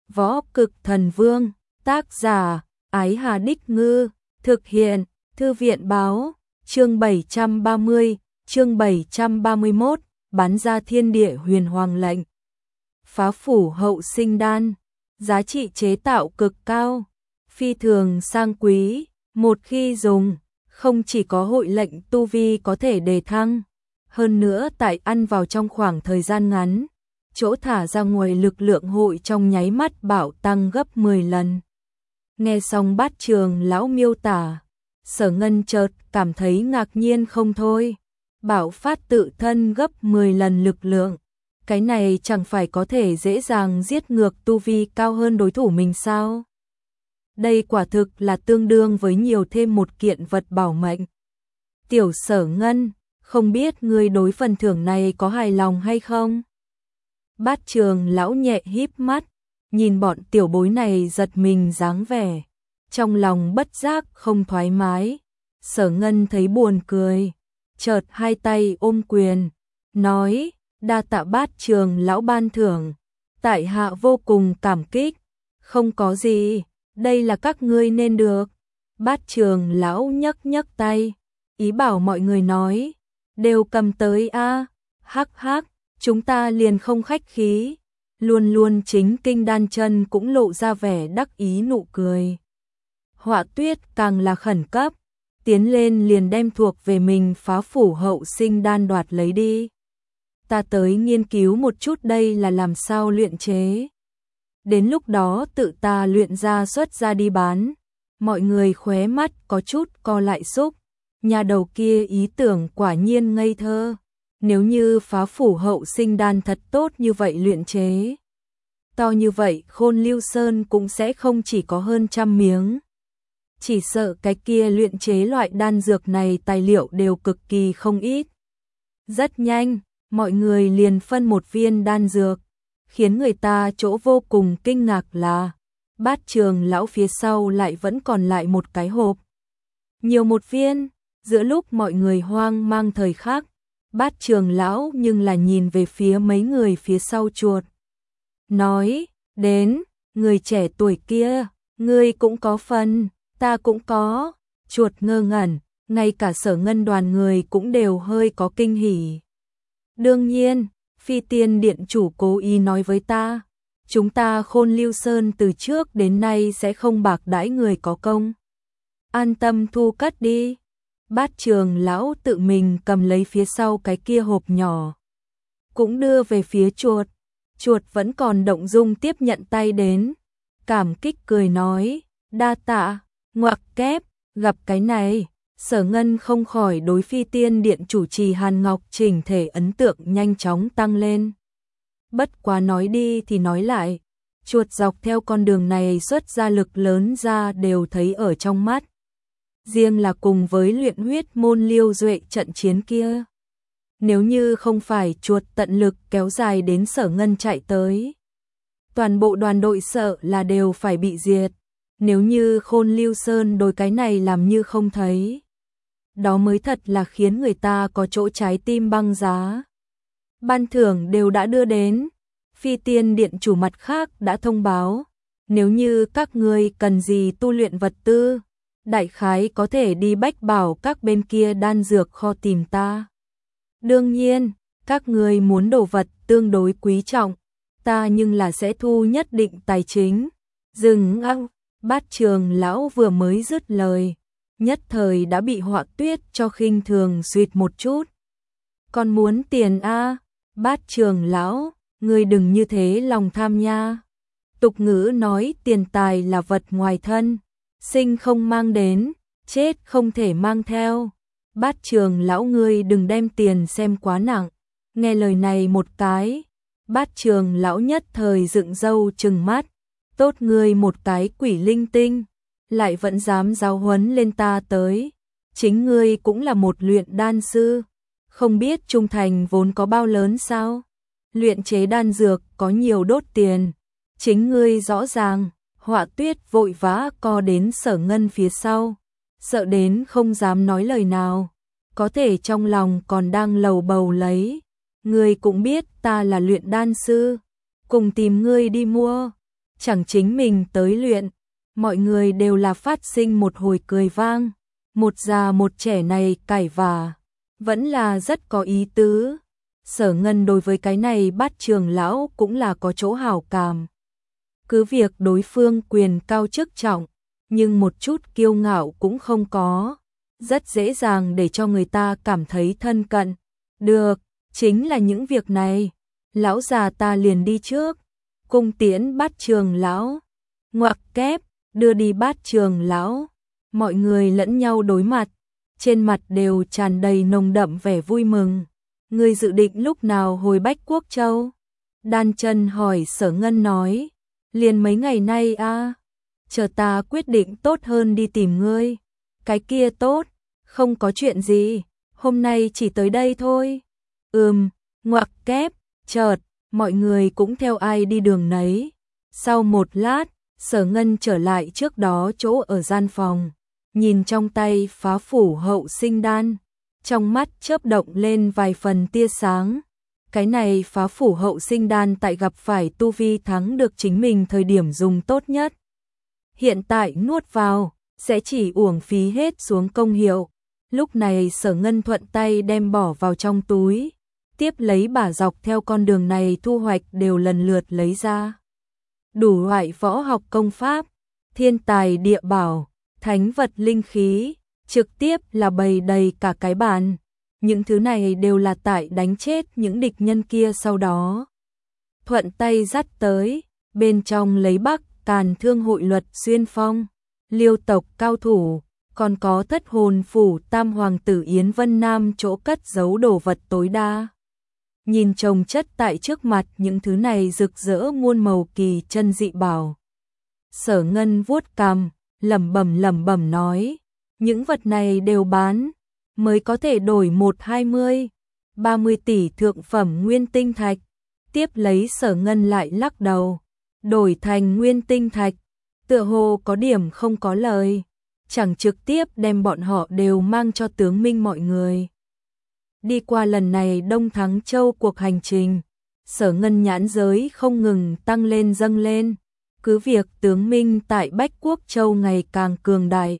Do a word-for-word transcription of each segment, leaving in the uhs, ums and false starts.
Võ Cực Thần Vương, tác giả, Ái Hà Đích Ngư, thực hiện, Thư viện Báo, chương bảy trăm ba mươi, chương bảy trăm ba mươi mốt, bán ra thiên địa huyền hoàng lệnh. Phá phủ hậu sinh đan, giá trị chế tạo cực cao, phi thường sang quý, một khi dùng, không chỉ có hội lệnh tu vi có thể đề thăng, hơn nữa tại ăn vào trong khoảng thời gian ngắn, chỗ thả ra ngoài lực lượng hội trong nháy mắt bảo tăng gấp mười lần. Nghe xong Bát Trường lão miêu tả, Sở Ngân chợt cảm thấy ngạc nhiên không thôi, bảo phát tự thân gấp mười lần lực lượng, cái này chẳng phải có thể dễ dàng giết ngược tu vi cao hơn đối thủ mình sao? Đây quả thực là tương đương với nhiều thêm một kiện vật bảo mệnh. Tiểu Sở Ngân, không biết ngươi đối phần thưởng này có hài lòng hay không? Bát Trường lão nhẹ híp mắt, nhìn bọn tiểu bối này giật mình dáng vẻ, trong lòng bất giác không thoải mái. Sở Ngân thấy buồn cười, chợt hai tay ôm quyền, nói: đa tạ Bát Trường lão ban thưởng, tại hạ vô cùng cảm kích. Không có gì, đây là các ngươi nên được. Bát Trường lão nhấc nhấc tay, ý bảo mọi người nói: đều cầm tới a. Hắc hắc, chúng ta liền không khách khí. Luôn luôn chính kinh Đan Chân cũng lộ ra vẻ đắc ý nụ cười. Họa Tuyết càng là khẩn cấp, tiến lên liền đem thuộc về mình phá phủ hậu sinh đan đoạt lấy đi. Ta tới nghiên cứu một chút đây là làm sao luyện chế. Đến lúc đó tự ta luyện ra xuất ra đi bán. Mọi người khóe mắt có chút co lại xúc. Nhà đầu kia ý tưởng quả nhiên ngây thơ. Nếu như phá phủ hậu sinh đan thật tốt như vậy luyện chế, to như vậy Khôn Lưu Sơn cũng sẽ không chỉ có hơn trăm miếng. Chỉ sợ cái kia luyện chế loại đan dược này tài liệu đều cực kỳ không ít. Rất nhanh, mọi người liền phân một viên đan dược, khiến người ta chỗ vô cùng kinh ngạc là Bát Trường lão phía sau lại vẫn còn lại một cái hộp. Nhiều một viên, giữa lúc mọi người hoang mang thời khắc, Bát Trường lão nhưng là nhìn về phía mấy người phía sau chuột. Nói, đến, người trẻ tuổi kia, ngươi cũng có phần, ta cũng có. Chuột ngơ ngẩn, ngay cả Sở Ngân đoàn người cũng đều hơi có kinh hỉ. Đương nhiên, Phi Tiên Điện chủ cố ý nói với ta, chúng ta Khôn Lưu Sơn từ trước đến nay sẽ không bạc đãi người có công. An tâm thu cất đi. Bát Trường lão tự mình cầm lấy phía sau cái kia hộp nhỏ, cũng đưa về phía chuột. Chuột vẫn còn động dung tiếp nhận tay đến, cảm kích cười nói: đa tạ. Ngoặc kép, gặp cái này, Sở Ngân không khỏi đối Phi Tiên Điện chủ trì Hàn Ngọc chỉnh thể ấn tượng nhanh chóng tăng lên. Bất quá nói đi thì nói lại, chuột dọc theo con đường này xuất ra lực lớn ra đều thấy ở trong mắt. Riêng là cùng với luyện huyết môn Liêu Duệ trận chiến kia, nếu như không phải chuột tận lực kéo dài đến Sở Ngân chạy tới, toàn bộ đoàn đội sợ là đều phải bị diệt. Nếu như Khôn Lưu Sơn đối cái này làm như không thấy, đó mới thật là khiến người ta có chỗ trái tim băng giá. Ban thưởng đều đã đưa đến, Phi Tiên Điện chủ mặt khác đã thông báo, nếu như các ngươi cần gì tu luyện vật tư, đại khái có thể đi Bách Bảo các bên kia đan dược kho tìm ta. Đương nhiên, các ngươi muốn đồ vật tương đối quý trọng, ta nhưng là sẽ thu nhất định tài chính. Dừng ăng, Bát Trường lão vừa mới dứt lời, nhất thời đã bị Họa Tuyết cho khinh thường suýt một chút. Còn muốn tiền a? À? Bát Trường lão, ngươi đừng như thế lòng tham nha. Tục ngữ nói tiền tài là vật ngoài thân, sinh không mang đến, chết không thể mang theo. Bát Trường lão ngươi đừng đem tiền xem quá nặng. Nghe lời này một cái, Bát Trường lão nhất thời dựng râu trừng mắt. Tốt ngươi một cái quỷ linh tinh, lại vẫn dám giáo huấn lên ta tới. Chính ngươi cũng là một luyện đan sư, không biết trung thành vốn có bao lớn sao? Luyện chế đan dược có nhiều đốt tiền, chính ngươi rõ ràng. Họa Tuyết vội vã co đến Sở Ngân phía sau, sợ đến không dám nói lời nào, có thể trong lòng còn đang lầu bầu lấy. Ngươi cũng biết ta là luyện đan sư, cùng tìm ngươi đi mua. chẳng chính mình tới luyện. Mọi người đều là phát sinh một hồi cười vang, một già một trẻ này cãi vả, vẫn là rất có ý tứ. Sở Ngân đối với cái này Bát trưởng lão cũng là có chỗ hảo cảm. Cứ việc đối phương quyền cao chức trọng, nhưng một chút kiêu ngạo cũng không có, rất dễ dàng để cho người ta cảm thấy thân cận. Được, chính là những việc này, lão già ta liền đi trước, cung tiễn Bát trưởng lão. Ngoặc kép, đưa đi Bát trưởng lão. Mọi người lẫn nhau đối mặt, trên mặt đều tràn đầy nồng đậm vẻ vui mừng. Ngươi dự định lúc nào hồi Bách Quốc Châu? Đan Chân hỏi. Sở Ngân nói, liền mấy ngày nay a, chờ ta quyết định tốt hơn đi tìm ngươi. Cái kia tốt, không có chuyện gì, hôm nay chỉ tới đây thôi. Ừm, ngoặc kép, chợt, mọi người cũng theo ai đi đường nấy. Sau một lát, Sở Ngân trở lại trước đó chỗ ở gian phòng, nhìn trong tay Phá Phủ Hậu Sinh Đan, trong mắt chớp động lên vài phần tia sáng. Cái này Phá Phủ Hậu Sinh Đan tại gặp phải tu vi thắng được chính mình thời điểm dùng tốt nhất. Hiện tại nuốt vào, sẽ chỉ uổng phí hết xuống công hiệu. Lúc này Sở Ngân thuận tay đem bỏ vào trong túi, tiếp lấy bả dọc theo con đường này thu hoạch đều lần lượt lấy ra. Đủ loại võ học công pháp, thiên tài địa bảo, thánh vật linh khí, trực tiếp là bày đầy cả cái bàn. Những thứ này đều là tại đánh chết những địch nhân kia sau đó. Thuận tay dắt tới, bên trong lấy Bắc Càn Thương hội Luật Xuyên Phong, Liêu tộc cao thủ, còn có Thất Hồn Phủ Tam Hoàng tử Yến Vân Nam chỗ cất giấu đồ vật tối đa. Nhìn chồng chất tại trước mặt những thứ này rực rỡ muôn màu kỳ chân dị bảo. Sở Ngân vuốt cằm, lẩm bẩm lẩm bẩm nói, những vật này đều bán, mới có thể đổi một hai mươi, ba mươi tỷ thượng phẩm nguyên tinh thạch. Tiếp lấy Sở Ngân lại lắc đầu, đổi thành nguyên tinh thạch, tựa hồ có điểm không có lời, chẳng trực tiếp đem bọn họ đều mang cho tướng Minh mọi người. Đi qua lần này Đông Thắng Châu cuộc hành trình, Sở Ngân nhãn giới không ngừng tăng lên dâng lên, cứ việc tướng Minh tại Bách Quốc Châu ngày càng cường đại,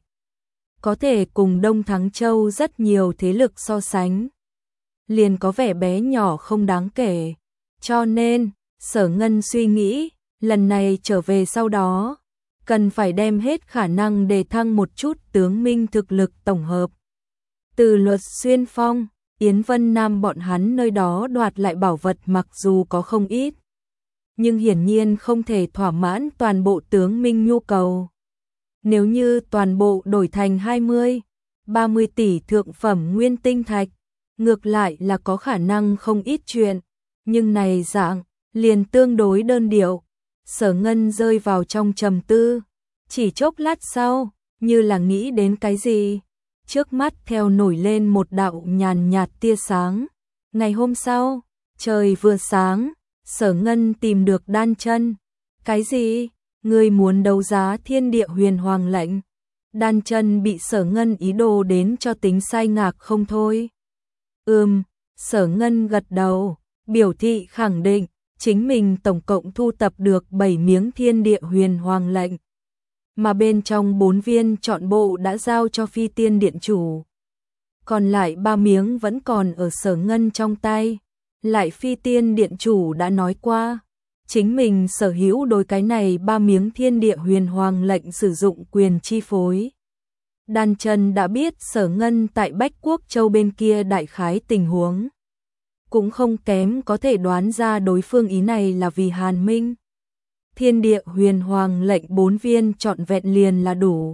có thể cùng Đông Thắng Châu rất nhiều thế lực so sánh, liền có vẻ bé nhỏ không đáng kể. Cho nên, Sở Ngân suy nghĩ, lần này trở về sau đó, cần phải đem hết khả năng để thăng một chút tướng Minh thực lực tổng hợp. Từ Luật Xuyên Phong, Yến Vân Nam bọn hắn nơi đó đoạt lại bảo vật mặc dù có không ít, nhưng hiển nhiên không thể thỏa mãn toàn bộ tướng Minh nhu cầu. Nếu như toàn bộ đổi thành hai mươi, ba mươi tỷ thượng phẩm nguyên tinh thạch, ngược lại là có khả năng không ít chuyện, nhưng này dạng, liền tương đối đơn điệu. Sở Ngân rơi vào trong trầm tư, chỉ chốc lát sau, như là nghĩ đến cái gì, trước mắt theo nổi lên một đạo nhàn nhạt tia sáng. Ngày hôm sau, trời vừa sáng, Sở Ngân tìm được Đan Chân. Cái gì? Ngươi muốn đấu giá Thiên Địa Huyền Hoàng lệnh? Đan Chân bị Sở Ngân ý đồ đến cho tính sai ngạc không thôi. Ừm, Sở Ngân gật đầu, biểu thị khẳng định, chính mình tổng cộng thu tập được bảy miếng Thiên Địa Huyền Hoàng lệnh, mà bên trong bốn viên trọn bộ đã giao cho Phi Tiên Điện chủ. Còn lại ba miếng vẫn còn ở Sở Ngân trong tay. Lại Phi Tiên Điện chủ đã nói qua, chính mình sở hữu đối cái này ba miếng Thiên Địa Huyền Hoàng lệnh sử dụng quyền chi phối. Đan Chân đã biết Sở Ngân tại Bách Quốc Châu bên kia đại khái tình huống, cũng không kém có thể đoán ra đối phương ý này là vì Hàn Minh. Thiên Địa Huyền Hoàng lệnh bốn viên trọn vẹn liền là đủ.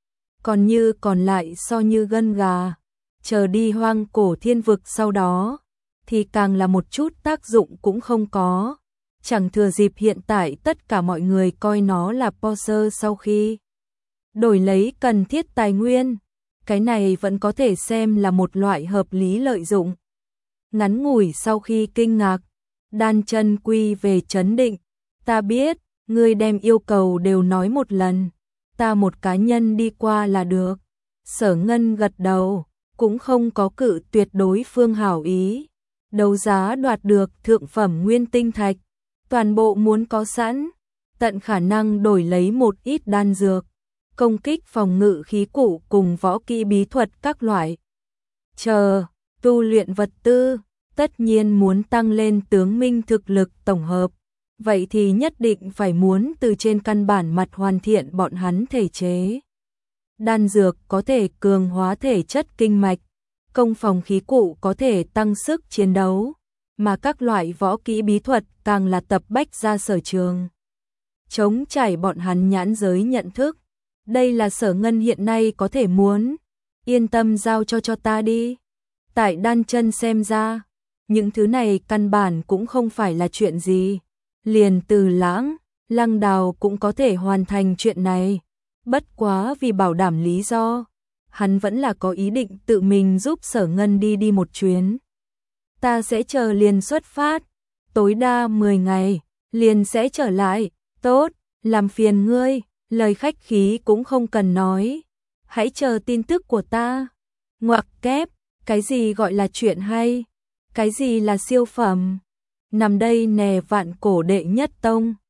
Còn như còn lại so như gân gà, chờ đi Hoang Cổ Thiên Vực sau đó, thì càng là một chút tác dụng cũng không có. Chẳng thừa dịp hiện tại tất cả mọi người coi nó là poser sau khi đổi lấy cần thiết tài nguyên, cái này vẫn có thể xem là một loại hợp lý lợi dụng. Ngắn ngủi sau khi kinh ngạc, Đan Chân quy về trấn định, ta biết, ngươi đem yêu cầu đều nói một lần, ta một cá nhân đi qua là được. Sở Ngân gật đầu, cũng không có cự tuyệt đối phương hảo ý. Đấu giá đoạt được thượng phẩm nguyên tinh thạch, toàn bộ muốn có sẵn, tận khả năng đổi lấy một ít đan dược, công kích phòng ngự khí cụ cùng võ kỹ bí thuật các loại. Chờ, tu luyện vật tư, tất nhiên muốn tăng lên tướng minh thực lực tổng hợp, vậy thì nhất định phải muốn từ trên căn bản mặt hoàn thiện bọn hắn thể chế. Đan dược có thể cường hóa thể chất kinh mạch, công phòng khí cụ có thể tăng sức chiến đấu, mà các loại võ kỹ bí thuật càng là tập bách ra sở trường. Chống chảy bọn hắn nhãn giới nhận thức, đây là Sở Ngân hiện nay có thể muốn, yên tâm giao cho cho ta đi. Tại Đan Chân xem ra, những thứ này căn bản cũng không phải là chuyện gì, liền Từ Lãng, Lăng Đào cũng có thể hoàn thành chuyện này, bất quá vì bảo đảm lý do, hắn vẫn là có ý định tự mình giúp Sở Ngân đi đi một chuyến. Ta sẽ chờ liền xuất phát, tối đa mười ngày, liền sẽ trở lại, tốt, làm phiền ngươi, lời khách khí cũng không cần nói, hãy chờ tin tức của ta. Ngoặc kép, cái gì gọi là chuyện hay, cái gì là siêu phẩm, nằm đây nè vạn cổ đệ nhất tông.